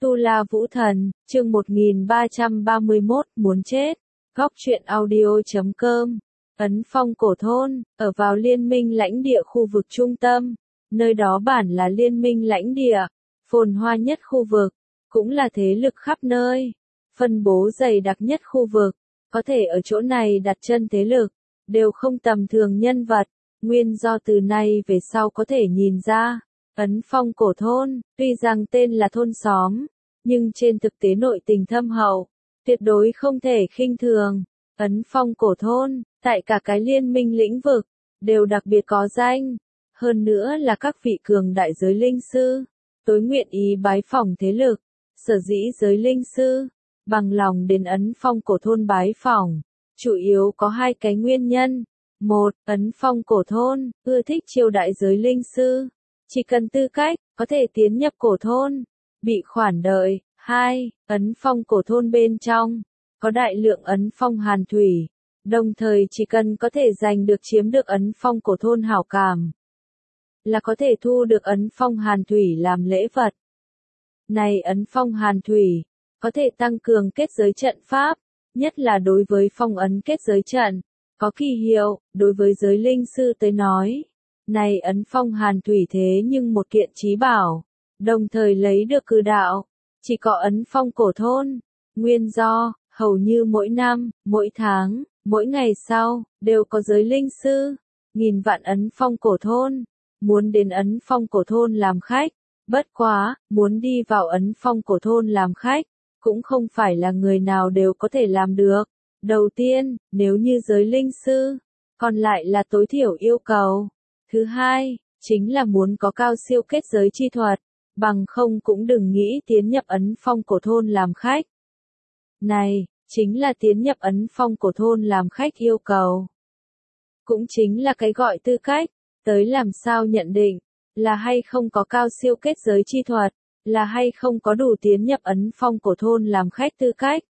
Tu La Vũ Thần, chương 1331, muốn chết. Góc truyện audio.com. Ấn Phong cổ thôn, ở vào liên minh lãnh địa khu vực trung tâm. Nơi đó bản là liên minh lãnh địa, phồn hoa nhất khu vực, cũng là thế lực khắp nơi. Phân bố dày đặc nhất khu vực, có thể ở chỗ này đặt chân thế lực, đều không tầm thường nhân vật. Nguyên do từ nay về sau có thể nhìn ra. Ấn Phong cổ thôn, tuy rằng tên là thôn xóm, nhưng trên thực tế nội tình thâm hậu, tuyệt đối không thể khinh thường. Ấn Phong cổ thôn, tại cả cái liên minh lĩnh vực, đều đặc biệt có danh. Hơn nữa là các vị cường đại giới linh sư, tối nguyện ý bái phỏng thế lực. Sở dĩ giới linh sư, bằng lòng đến Ấn Phong cổ thôn bái phỏng, chủ yếu có hai cái nguyên nhân. Một, Ấn Phong cổ thôn, ưa thích chiêu đại giới linh sư. Chỉ cần tư cách, có thể tiến nhập cổ thôn, bị khoản đợi. Hai, Ấn Phong cổ thôn bên trong, có đại lượng Ấn Phong hàn thủy, đồng thời chỉ cần có thể giành được chiếm được Ấn Phong cổ thôn hảo cảm, là có thể thu được Ấn Phong hàn thủy làm lễ vật. Này Ấn Phong hàn thủy, có thể tăng cường kết giới trận pháp, nhất là đối với phong ấn kết giới trận, có kỳ hiệu, đối với giới linh sư tới nói. Này Ấn Phong hàn thủy thế nhưng một kiện chí bảo, đồng thời lấy được cử đạo, chỉ có Ấn Phong cổ thôn. Nguyên do, hầu như mỗi năm, mỗi tháng, mỗi ngày sau, đều có giới linh sư, nghìn vạn Ấn Phong cổ thôn, muốn đến Ấn Phong cổ thôn làm khách. Bất quá, muốn đi vào Ấn Phong cổ thôn làm khách, cũng không phải là người nào đều có thể làm được. Đầu tiên, nếu như giới linh sư, còn lại là tối thiểu yêu cầu. Thứ hai, chính là muốn có cao siêu kết giới chi thuật, bằng không cũng đừng nghĩ tiến nhập Ấn Phong cổ thôn làm khách. Này, chính là tiến nhập Ấn Phong cổ thôn làm khách yêu cầu. Cũng chính là cái gọi tư cách, tới làm sao nhận định, là hay không có cao siêu kết giới chi thuật, là hay không có đủ tiến nhập Ấn Phong cổ thôn làm khách tư cách.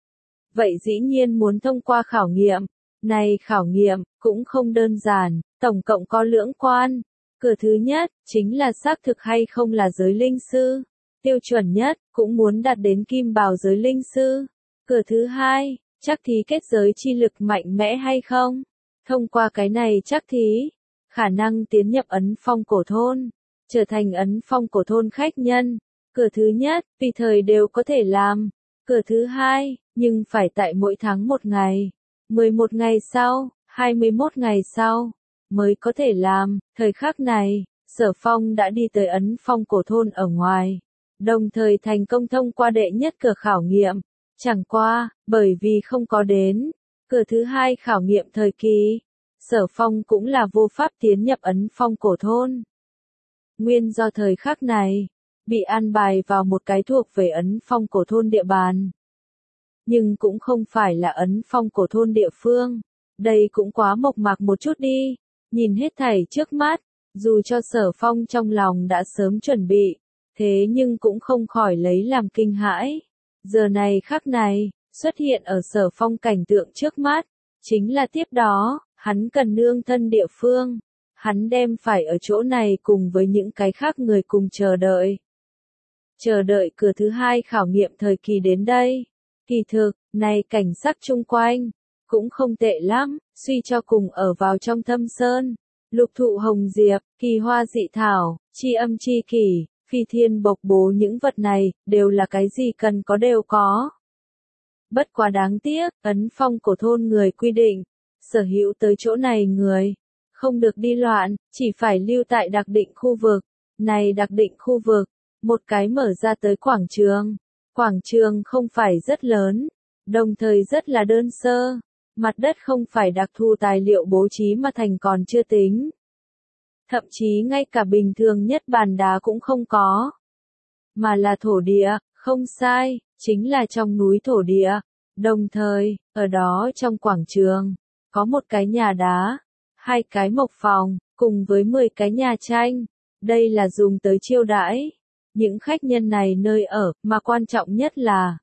Vậy dĩ nhiên muốn thông qua khảo nghiệm. Này khảo nghiệm, cũng không đơn giản, tổng cộng có lưỡng quan. Cửa thứ nhất, chính là xác thực hay không là giới linh sư. Tiêu chuẩn nhất, cũng muốn đạt đến kim bào giới linh sư. Cửa thứ hai, chắc thí kết giới chi lực mạnh mẽ hay không. Thông qua cái này chắc thí, khả năng tiến nhập Ấn Phong cổ thôn, trở thành Ấn Phong cổ thôn khách nhân. Cửa thứ nhất, tùy thời đều có thể làm. Cửa thứ hai, nhưng phải tại mỗi tháng một ngày, 11 ngày sau, 21 ngày sau, mới có thể làm. Thời khắc này, Sở Phong đã đi tới Ấn Phong cổ thôn ở ngoài, đồng thời thành công thông qua đệ nhất cửa khảo nghiệm. Chẳng qua, bởi vì không có đến cửa thứ hai khảo nghiệm thời kỳ, Sở Phong cũng là vô pháp tiến nhập Ấn Phong cổ thôn. Nguyên do thời khắc này, bị an bài vào một cái thuộc về Ấn Phong cổ thôn địa bàn. Nhưng cũng không phải là Ấn Phong cổ thôn địa phương. Đây cũng quá mộc mạc một chút đi. Nhìn hết thảy trước mắt, dù cho Sở Phong trong lòng đã sớm chuẩn bị, thế nhưng cũng không khỏi lấy làm kinh hãi. Giờ này khắc này, xuất hiện ở Sở Phong cảnh tượng trước mắt, chính là tiếp đó, hắn cần nương thân địa phương. Hắn đem phải ở chỗ này cùng với những cái khác người cùng chờ đợi. Chờ đợi cửa thứ hai khảo nghiệm thời kỳ đến đây. Kỳ thực, này cảnh sắc chung quanh, cũng không tệ lắm, suy cho cùng ở vào trong thâm sơn. Lục thụ hồng diệp, kỳ hoa dị thảo, chi âm chi kỷ, phi thiên bộc bố những vật này, đều là cái gì cần có đều có. Bất quá đáng tiếc, Ấn Phong cổ thôn người quy định, sở hữu tới chỗ này người, không được đi loạn, chỉ phải lưu tại đặc định khu vực. Này đặc định khu vực, một cái mở ra tới quảng trường. Quảng trường không phải rất lớn, đồng thời rất là đơn sơ. Mặt đất không phải đặc thù tài liệu bố trí mà thành còn chưa tính. Thậm chí ngay cả bình thường nhất bàn đá cũng không có. Mà là thổ địa, không sai, chính là trong núi thổ địa. Đồng thời, ở đó trong quảng trường, có một cái nhà đá, 2 cái mộc phòng, cùng với 10 cái nhà tranh. Đây là dùng tới chiêu đãi những khách nhân này nơi ở, mà quan trọng nhất là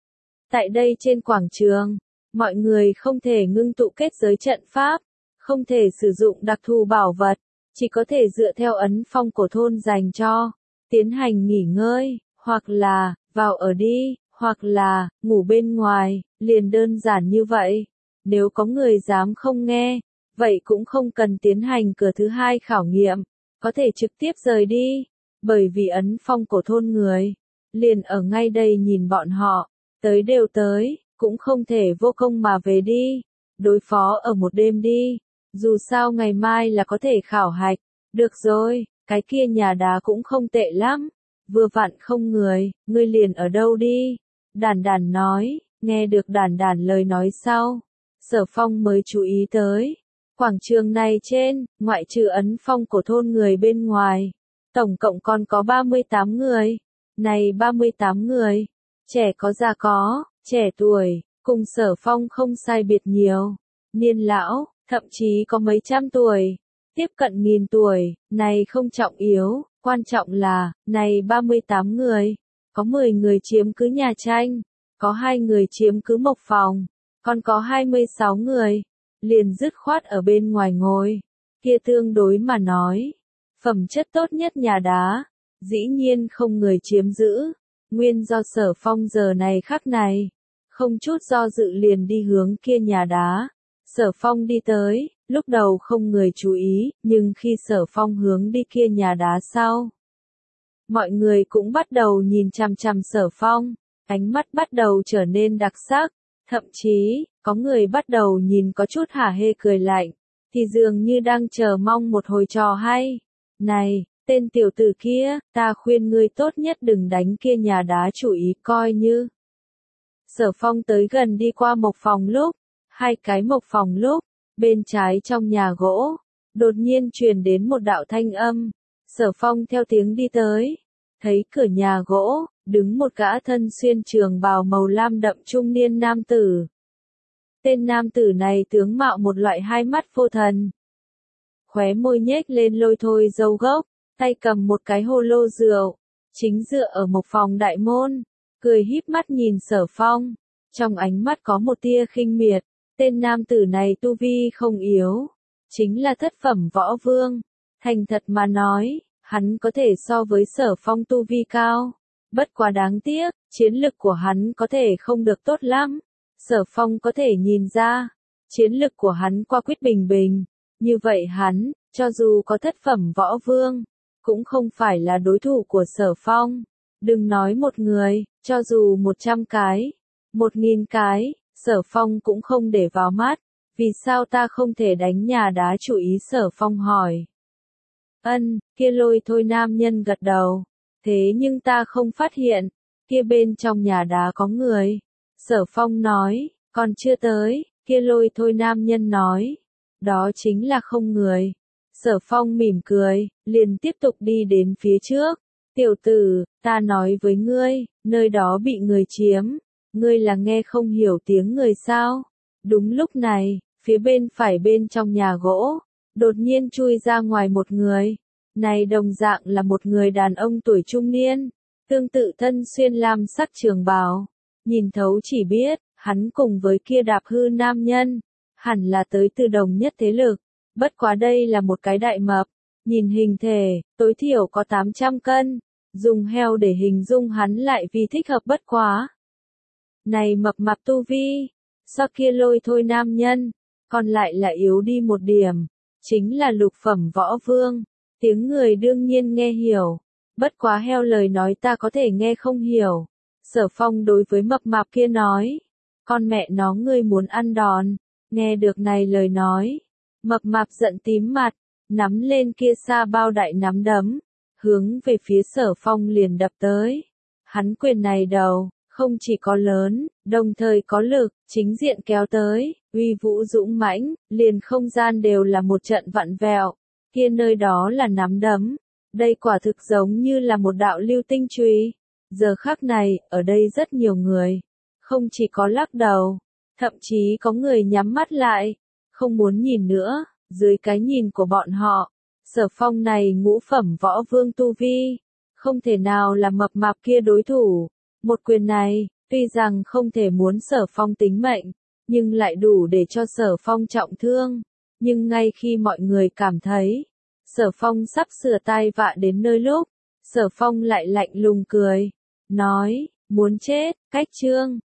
tại đây trên quảng trường, mọi người không thể ngưng tụ kết giới trận pháp, không thể sử dụng đặc thù bảo vật, chỉ có thể dựa theo Ấn Phong cổ thôn dành cho, tiến hành nghỉ ngơi, hoặc là, vào ở đi, hoặc là, ngủ bên ngoài, liền đơn giản như vậy. Nếu có người dám không nghe, vậy cũng không cần tiến hành cửa thứ hai khảo nghiệm, có thể trực tiếp rời đi, bởi vì Ấn Phong cổ thôn người, liền ở ngay đây nhìn bọn họ, tới đều tới, cũng không thể vô công mà về đi, đối phó ở một đêm đi, dù sao ngày mai là có thể khảo hạch, được rồi, cái kia nhà đá cũng không tệ lắm, vừa vặn không người, ngươi liền ở đâu đi, Đản Đản nói, nghe được Đản Đản lời nói sau, Sở Phong mới chú ý tới. Quảng trường này trên, ngoại trừ Ấn Phong cổ thôn người bên ngoài, tổng cộng còn có 38 người. Này 38 người, trẻ có già có, trẻ tuổi, cùng Sở Phong không sai biệt nhiều. Niên lão, thậm chí có mấy trăm tuổi, tiếp cận nghìn tuổi, này không trọng yếu, quan trọng là, này 38 người, có 10 người chiếm cứ nhà tranh, có 2 người chiếm cứ mộc phòng, còn có 26 người liền dứt khoát ở bên ngoài ngồi, kia tương đối mà nói, phẩm chất tốt nhất nhà đá, dĩ nhiên không người chiếm giữ, nguyên do Sở Phong giờ này khắc này, không chút do dự liền đi hướng kia nhà đá. Sở Phong đi tới, lúc đầu không người chú ý, nhưng khi Sở Phong hướng đi kia nhà đá sau, mọi người cũng bắt đầu nhìn chằm chằm Sở Phong, ánh mắt bắt đầu trở nên đặc sắc. Thậm chí, có người bắt đầu nhìn có chút hả hê cười lạnh, thì dường như đang chờ mong một hồi trò hay. Này, tên tiểu tử kia, ta khuyên ngươi tốt nhất đừng đánh kia nhà đá chủ ý coi như. Sở Phong tới gần đi qua mộc phòng lúc, 2 cái mộc phòng lúc, bên trái trong nhà gỗ, đột nhiên truyền đến một đạo thanh âm. Sở Phong theo tiếng đi tới, thấy cửa nhà gỗ, đứng một gã thân xuyên trường bào màu lam đậm trung niên nam tử. Tên nam tử này tướng mạo một loại hai mắt vô thần. Khóe môi nhếch lên lôi thôi râu gốc, tay cầm một cái hồ lô rượu, chính dựa ở một phòng đại môn, cười híp mắt nhìn Sở Phong, trong ánh mắt có một tia khinh miệt. Tên nam tử này tu vi không yếu, chính là thất phẩm võ vương, thành thật mà nói, hắn có thể so với Sở Phong tu vi cao. Bất quá đáng tiếc, chiến lực của hắn có thể không được tốt lắm. Sở Phong có thể nhìn ra, chiến lực của hắn qua quyết bình bình. Như vậy hắn, cho dù có thất phẩm võ vương, cũng không phải là đối thủ của Sở Phong. Đừng nói một người, cho dù 100 cái, 1000 cái, Sở Phong cũng không để vào mắt. Vì sao ta không thể đánh nhà đá chủ ý? Sở Phong hỏi. Kia lôi thôi nam nhân gật đầu. Thế nhưng ta không phát hiện, kia bên trong nhà đá có người. Sở Phong nói, còn chưa tới, kia lôi thôi nam nhân nói. Đó chính là không người. Sở Phong mỉm cười, liền tiếp tục đi đến phía trước. Tiểu tử, ta nói với ngươi, nơi đó bị người chiếm. Ngươi là nghe không hiểu tiếng người sao? Đúng lúc này, phía bên phải bên trong nhà gỗ, đột nhiên chui ra ngoài một người. Này đồng dạng là một người đàn ông tuổi trung niên, tương tự thân xuyên lam sắc trường bào. Nhìn thấu chỉ biết, hắn cùng với kia đạp hư nam nhân, hẳn là tới từ đồng nhất thế lực. Bất quá đây là một cái đại mập, nhìn hình thể, tối thiểu có 800 cân, dùng heo để hình dung hắn lại vì thích hợp bất quá. Này mập mạp tu vi, so kia lôi thôi nam nhân, còn lại là yếu đi một điểm, chính là lục phẩm võ vương. Tiếng người đương nhiên nghe hiểu, bất quá heo lời nói ta có thể nghe không hiểu. Sở Phong đối với mập mạp kia nói, con mẹ nó ngươi muốn ăn đòn. Nghe được này lời nói, mập mạp giận tím mặt, nắm lên kia sa bao đại nắm đấm, hướng về phía Sở Phong liền đập tới. Hắn quyền này đầu, không chỉ có lớn, đồng thời có lực, chính diện kéo tới, uy vũ dũng mãnh, liền không gian đều là một trận vặn vẹo. Kia nơi đó là nắm đấm, đây quả thực giống như là một đạo lưu tinh chùy. Giờ khắc này, ở đây rất nhiều người, không chỉ có lắc đầu, thậm chí có người nhắm mắt lại, không muốn nhìn nữa. Dưới cái nhìn của bọn họ, Sở Phong này ngũ phẩm võ vương tu vi, không thể nào là mập mạp kia đối thủ. Một quyền này, tuy rằng không thể muốn Sở Phong tính mệnh, nhưng lại đủ để cho Sở Phong trọng thương. Nhưng ngay khi mọi người cảm thấy, Sở Phong sắp sửa tai vạ đến nơi lúc, Sở Phong lại lạnh lùng cười. nói, muốn chết, cách chương.